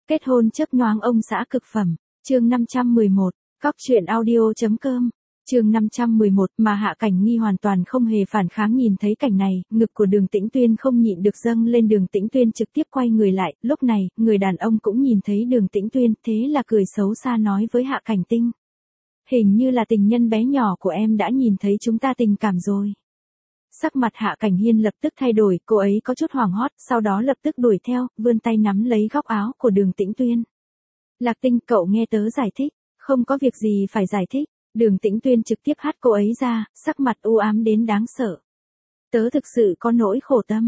Kết hôn chớp nhoáng ông xã cực phẩm, chương 511, cóc truyện audio.com, chương 511 mà Hạ Cảnh Nghi hoàn toàn không hề phản kháng nhìn thấy cảnh này, ngực của Đường Tĩnh Tuyên không nhịn được dâng lên. Đường Tĩnh Tuyên trực tiếp quay người lại, lúc này, người đàn ông cũng nhìn thấy Đường Tĩnh Tuyên, thế là cười xấu xa nói với Hạ Cảnh Tinh. Hình như là tình nhân bé nhỏ của em đã nhìn thấy chúng ta tình cảm rồi. Sắc mặt Hạ Cảnh Hiên lập tức thay đổi, cô ấy có chút hoảng hốt, sau đó lập tức đuổi theo, vươn tay nắm lấy góc áo của Đường Tĩnh Tuyên. Lạc Tinh, cậu nghe tớ giải thích, không có việc gì phải giải thích. Đường Tĩnh Tuyên trực tiếp hắt cô ấy ra, sắc mặt u ám đến đáng sợ. Tớ thực sự có nỗi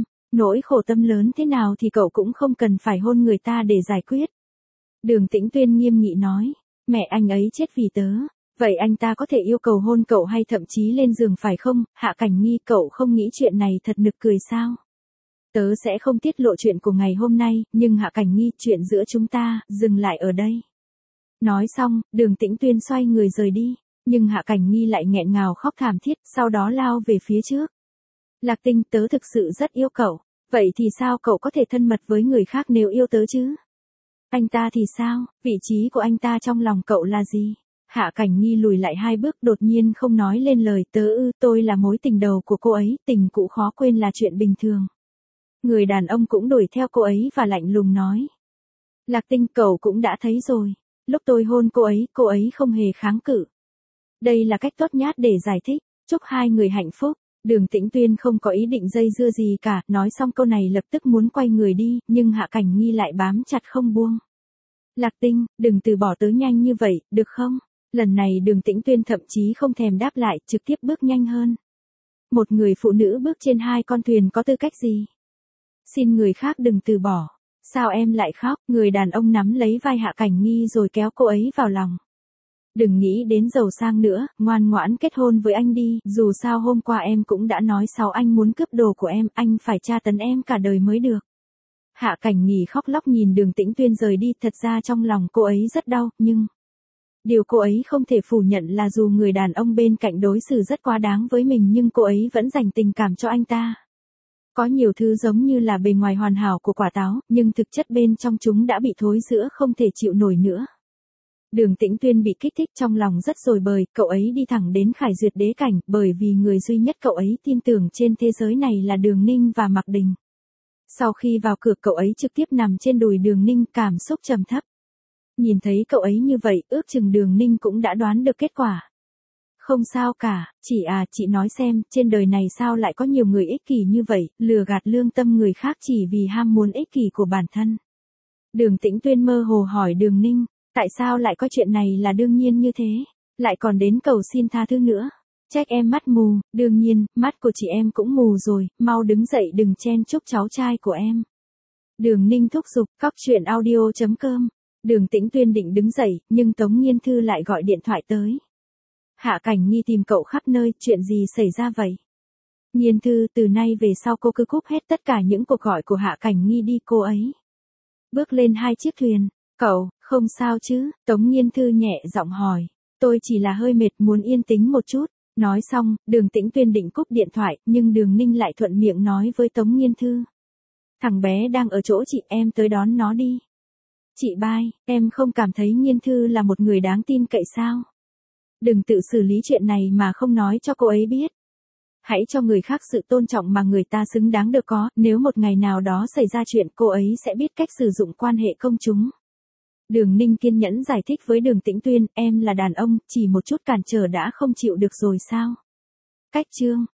khổ tâm lớn thế nào thì cậu cũng không cần phải hôn người ta để giải quyết. Đường Tĩnh Tuyên nghiêm nghị nói, mẹ anh ấy chết vì tớ. Vậy anh ta có thể yêu cầu hôn cậu hay thậm chí lên giường phải không? Hạ Cảnh Nghi, cậu không nghĩ chuyện này thật nực cười sao? Tớ sẽ không tiết lộ chuyện của ngày hôm nay, nhưng Hạ Cảnh Nghi, chuyện giữa chúng ta, dừng lại ở đây. Nói xong, Đường Tĩnh Tuyên xoay người rời đi, nhưng Hạ Cảnh Nghi lại nghẹn ngào khóc thảm thiết, sau đó lao về phía trước. Lạc Tinh, tớ thực sự rất yêu cậu, vậy thì sao cậu có thể thân mật với người khác nếu yêu tớ chứ? Anh ta thì sao, vị trí của anh ta trong lòng cậu là gì? Hạ Cảnh Nghi lùi lại 2 bước, đột nhiên không nói lên lời. Tôi là mối tình đầu của cô ấy, tình cũ khó quên là chuyện bình thường. Người đàn ông cũng đuổi theo cô ấy và lạnh lùng nói. Lạc Tinh, cậu cũng đã thấy rồi. Lúc tôi hôn cô ấy không hề kháng cự. Đây là cách tốt nhất để giải thích. Chúc hai người hạnh phúc. Đường Tĩnh Tuyên không có ý định dây dưa gì cả, nói xong câu này lập tức muốn quay người đi, nhưng Hạ Cảnh Nghi lại bám chặt không buông. Lạc Tinh, đừng từ bỏ tớ nhanh như vậy, được không? Lần này Đường Tĩnh Tuyên thậm chí không thèm đáp lại, trực tiếp bước nhanh hơn. Một người phụ nữ bước trên 2 con thuyền có tư cách gì? Xin người khác đừng từ bỏ. Sao em lại khóc? Người đàn ông nắm lấy vai Hạ Cảnh Nghi rồi kéo cô ấy vào lòng. Đừng nghĩ đến giàu sang nữa, ngoan ngoãn kết hôn với anh đi, dù sao hôm qua em cũng đã nói sau anh muốn cướp đồ của em, anh phải tra tấn em cả đời mới được. Hạ Cảnh Nghi khóc lóc nhìn Đường Tĩnh Tuyên rời đi, thật ra trong lòng cô ấy rất đau, nhưng điều cô ấy không thể phủ nhận là dù người đàn ông bên cạnh đối xử rất quá đáng với mình nhưng cô ấy vẫn dành tình cảm cho anh ta. Có nhiều thứ giống như là bề ngoài hoàn hảo của quả táo, nhưng thực chất bên trong chúng đã bị thối rữa không thể chịu nổi nữa. Đường Tĩnh Tuyên bị kích thích trong lòng rất dồi bời, cậu ấy đi thẳng đến Khải Duyệt đế cảnh, bởi vì người duy nhất cậu ấy tin tưởng trên thế giới này là Đường Ninh và Mạc Đình. Sau khi vào cửa cậu ấy trực tiếp nằm trên đùi Đường Ninh, cảm xúc trầm thấp. Nhìn thấy cậu ấy như vậy, ước chừng Đường Ninh cũng đã đoán được kết quả. Không sao cả, chị nói xem, trên đời này sao lại có nhiều người ích kỷ như vậy, lừa gạt lương tâm người khác chỉ vì ham muốn ích kỷ của bản thân. Đường Tĩnh Tuyên mơ hồ hỏi Đường Ninh, tại sao lại có chuyện này là đương nhiên như thế, lại còn đến cầu xin tha thứ nữa. Trách em mắt mù, đương nhiên, mắt của chị em cũng mù rồi, mau đứng dậy đừng chen chúc cháu trai của em. Đường Ninh thúc giục, cóc truyện audio.com. Đường Tĩnh Tuyên định đứng dậy, nhưng Tống Nghiên Thư lại gọi điện thoại tới. Hạ Cảnh Nghi tìm cậu khắp nơi, chuyện gì xảy ra vậy? Nghiên Thư, từ nay về sau cô cứ cúp hết tất cả những cuộc gọi của Hạ Cảnh Nghi đi, cô ấy bước lên 2 chiếc thuyền. Cậu, không sao chứ? Tống Nghiên Thư nhẹ giọng hỏi. Tôi chỉ là hơi mệt, muốn yên tĩnh một chút. Nói xong, Đường Tĩnh Tuyên định cúp điện thoại, nhưng Đường Ninh lại thuận miệng nói với Tống Nghiên Thư. Thằng bé đang ở chỗ chị, em tới đón nó đi. Chị bai, em không cảm thấy Nghiên Thư là một người đáng tin cậy sao? Đừng tự xử lý chuyện này mà không nói cho cô ấy biết. Hãy cho người khác sự tôn trọng mà người ta xứng đáng được có, nếu một ngày nào đó xảy ra chuyện cô ấy sẽ biết cách sử dụng quan hệ công chúng. Đường Ninh kiên nhẫn giải thích với Đường Tĩnh Tuyên, em là đàn ông, chỉ một chút cản trở đã không chịu được rồi sao? Cách chương